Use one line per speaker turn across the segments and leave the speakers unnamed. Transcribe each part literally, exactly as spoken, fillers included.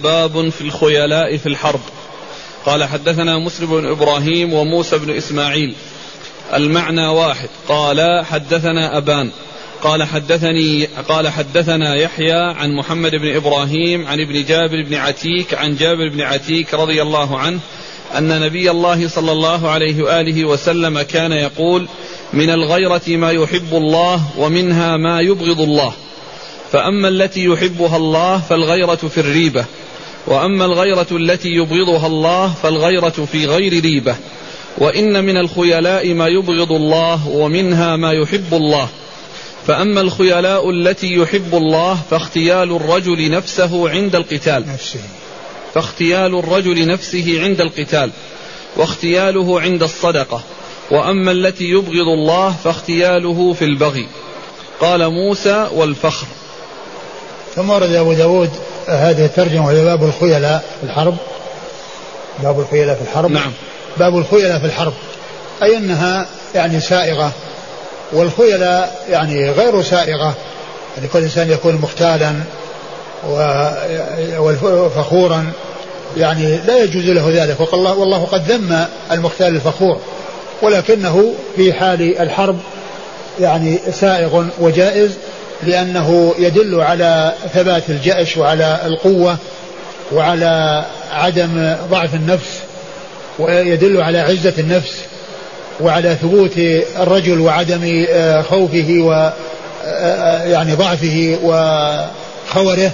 باب في الخيلاء في الحرب. قال حدثنا مسلم بن إبراهيم وموسى بن إسماعيل المعنى واحد. قال حدثنا أبان قال حدثني قال حدثنا يحيى عن محمد بن إبراهيم عن ابن جابر بن عتيك عن جابر بن عتيك رضي الله عنه أن نبي الله صلى الله عليه وآله وسلم كان يقول: من الغيرة ما يحب الله ومنها ما يبغض الله، فأما التي يحبها الله فالغيرة في الريبة، وأما الغيرة التي يبغضها الله فالغيرة في غير ريبة، وإن من الخيلاء ما يبغض الله ومنها ما يحب الله، فأما الخيلاء التي يحب الله فاختيال الرجل نفسه عند القتال فاختيال الرجل نفسه عند القتال واختياله عند الصدقة، وأما التي يبغض الله فاختياله في البغي. قال موسى: والفخر.
ثم ورد أبو داود هذه الترجمة وهي باب الخيلاء في الحرب. باب الخيلاء في الحرب.
نعم.
باب الخيلاء في الحرب أي أنها يعني سائغة، والخيلاء يعني غير سائغة، يعني كل إنسان يكون مختالا وفخورا، يعني لا يجوز له ذلك، والله قد ذم المختال الفخور، ولكنه في حال الحرب يعني سائغ وجائز، لأنه يدل على ثبات الجأش وعلى القوة وعلى عدم ضعف النفس، ويدل على عزة النفس وعلى ثبوت الرجل وعدم خوفه و يعني ضعفه وخوره،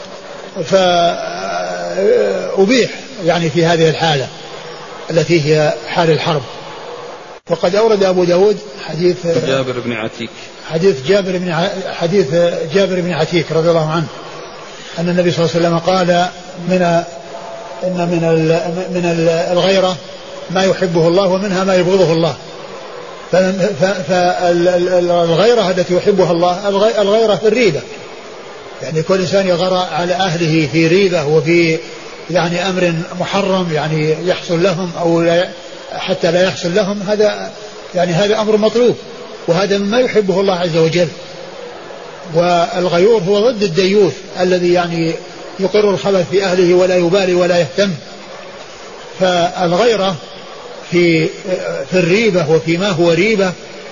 فأبيح يعني في هذه الحالة التي هي حال الحرب. وقد أورد أبو داود حديث
جابر بن عتيك
حديث جابر بن حديث جابر بن عتيك رضي الله عنه أن النبي صلى الله عليه وسلم قال: من إن من من الغيرة ما يحبه الله ومنها ما يبغضه الله. فالغيرة التي يحبها الله الغيرة في الريبة، يعني كل إنسان يغار على أهله في ريبة وفي يعني أمر محرم يعني يحصل لهم أو لا حتى لا يحصل لهم، هذا يعني هذا أمر مطلوب، وهذا مما يحبه الله عز وجل. والغيور هو ضد الديوث الذي يعني يقر الخبث في أهله ولا يبالي ولا يهتم. فالغيرة في في الريبة وفيما هو ريبة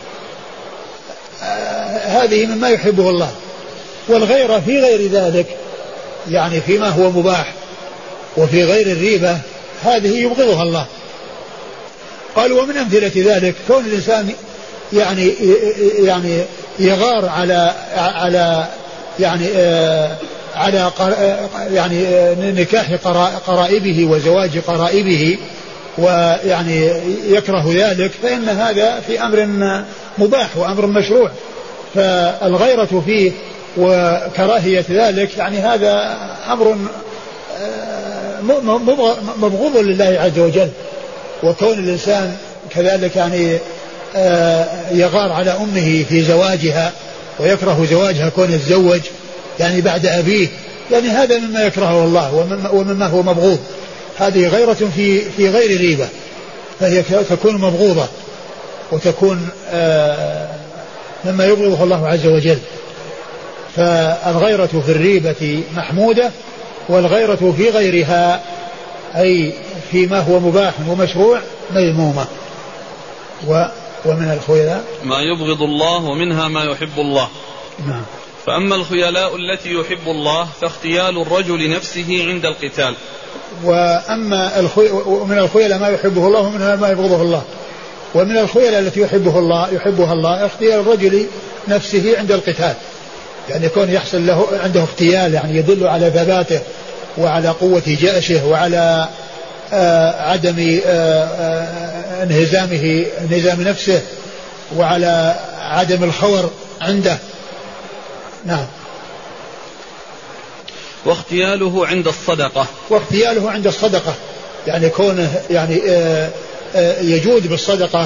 هذه مما يحبه الله، والغيرة في غير ذلك يعني فيما هو مباح وفي غير الريبة هذه يبغضها الله. قالوا: ومن أمثلة ذلك كون الإنسان يعني يعني يغار على على يعني على يعني نكاح قرائبه وزواج قرائبه ويعني يكره ذلك، فإن هذا في أمر مباح وأمر مشروع، فالغيرة فيه وكراهية ذلك يعني هذا أمر مبغوض لله عز وجل. وكون الإنسان كذلك يعني يغار على أمه في زواجها ويكره زواجها كون يتزوج يعني بعد أبيه، يعني هذا مما يكرهه الله ومما هو مبغوض. هذه غيرة في في غير ريبة، فهي تكون مبغوضة وتكون مما يبغضه الله عز وجل. فالغيرة في الريبة محمودة، والغيرة في غيرها أي فيما هو مباح ومشروع مذمومة. ومن الخيلاء
ما يبغض الله ومنها ما يحب الله.
نعم.
فأما الخيلاء التي يحب الله فاختيال الرجل نفسه عند القتال.
وأما الخي... ومن الخيلاء ما يحبه الله ومنها ما يبغضه الله. ومن الخيلاء التي يحبه الله يحبها الله اختيار الرجل نفسه عند القتال، يعني يكون يحصل له عنده اختيال يعني يدل على ثباته وعلى قوة جأشه وعلى آه عدم آه آه انهزامه انهزام نفسه وعلى عدم الخور عنده. نعم.
واختياله عند الصدقة.
واختياله عند الصدقة يعني كونه يعني آه آه يجود بالصدقة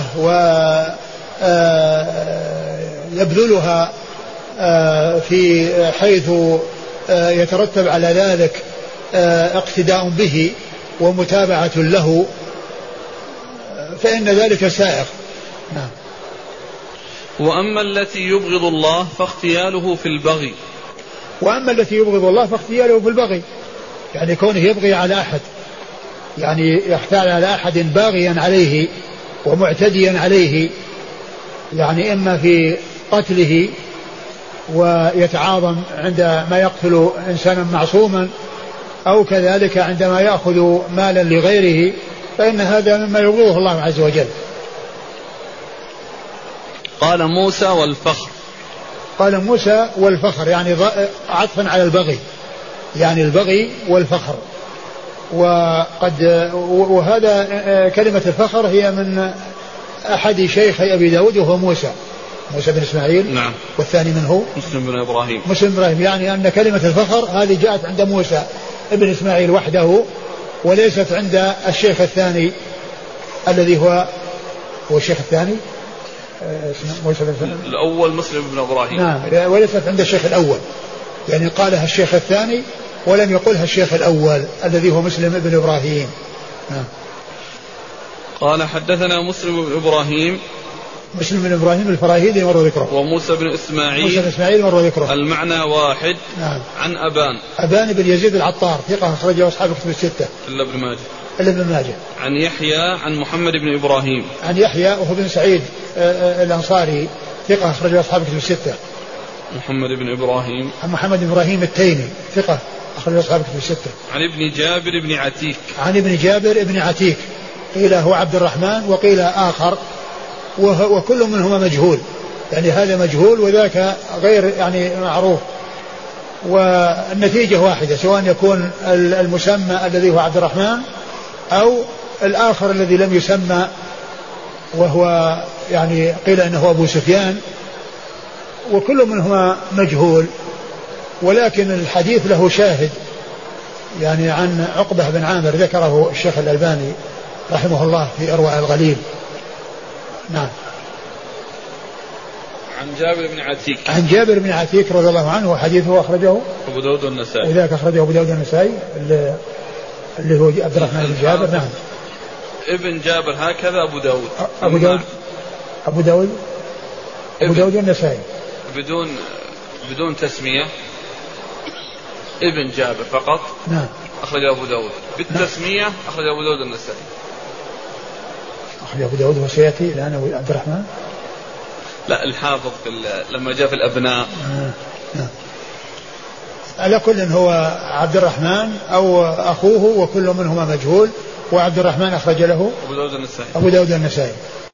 ويبذلها آه في حيث آه يترتب على ذلك آه اقتداء به ومتابعة له، فإن ذلك سائغ. نعم.
وأما التي يبغض الله فاختياله في البغي.
وأما التي يبغض الله فاختياله في البغي، يعني كونه يبغي على أحد، يعني يختال على أحد باغيا عليه ومعتديا عليه، يعني إما في قتله ويتعاظم عندما يقتل إنسانا معصوما، أو كذلك عندما يأخذ مالا لغيره، فإن هذا مما يبغضه الله عز وجل.
قال موسى والفخر.
قال موسى والفخر يعني عطفا على البغي، يعني البغي والفخر. وقد وهذا كلمة الفخر هي من أحد شيخي أبي داود وهو موسى موسى بن إسماعيل.
نعم.
والثاني من هو؟
مسلم بن إبراهيم.
مسلم بن إبراهيم، يعني أن كلمة الفخر هذه جاءت عند موسى ابن إسماعيل وحده، وليست عند الشيخ الثاني الذي هو هو الشيخ الثاني موسى بن
الأول مسلم بن إبراهيم.
نعم، وليست عند الشيخ الأول، يعني قالها الشيخ الثاني ولم يقلها الشيخ الأول الذي هو مسلم بن إبراهيم. نعم.
قال حدثنا مسلم بن إبراهيم
مسلم بن إبراهيم الفراهيدي مر ذكره.
وموسى بن إسماعيل
موسى بن إسماعيل مر ذكره.
المعنى واحد.
نعم.
عن أبان
أبان بن يزيد العطار ثقة أخرجه أصحاب الكتب الستة
إلا ابن ماجه.
إلا ابن ماجه.
عن يحيى عن محمد بن إبراهيم.
عن يحيى وهو بن سعيد الأنصاري ثقة أخرجه أصحاب الكتب الستة.
محمد بن إبراهيم.
عن محمد بن إبراهيم التيمي ثقة أخرجه أصحاب الكتب الستة.
عن ابن جابر بن عتيك.
عن ابن جابر بن عتيك، قيل هو عبد الرحمن وقيل آخر، وكل منهما مجهول، يعني هذا مجهول وذاك غير يعني معروف، والنتيجة واحدة، سواء يكون المسمى الذي هو عبد الرحمن أو الآخر الذي لم يسمى وهو يعني قيل أنه أبو سفيان، وكل منهما مجهول، ولكن الحديث له شاهد يعني عن عقبة بن عامر ذكره الشيخ الألباني رحمه الله في إرواء الغليل. نعم.
عن جابر بن عتيك.
عن جابر بن عتيك رضي الله عنه، وحديثه أخرجه
أبو داود والنسائي،
وذاك أخرجه أبو داود والنسائي اللي هو عبد الرحمن بن جابر. نعم.
ابن جابر هكذا أبو داود.
أبو داود أبو داود أبو داود والنسائي
بدون بدون تسمية، ابن جابر فقط.
نعم.
أخرج أبو داود بالتسمية. نعم. أخرج أبو داود النسائي.
أخرج أبو داود وسيأتي الآن عبد الرحمن.
لا الحافظ في لما جاء في الأبناء.
آه. نعم. على كل هو عبد الرحمن أو أخوه، وكل منهما مجهول، وعبد الرحمن أخرج له
أبو داود النسائي.
أبو داود النسائي.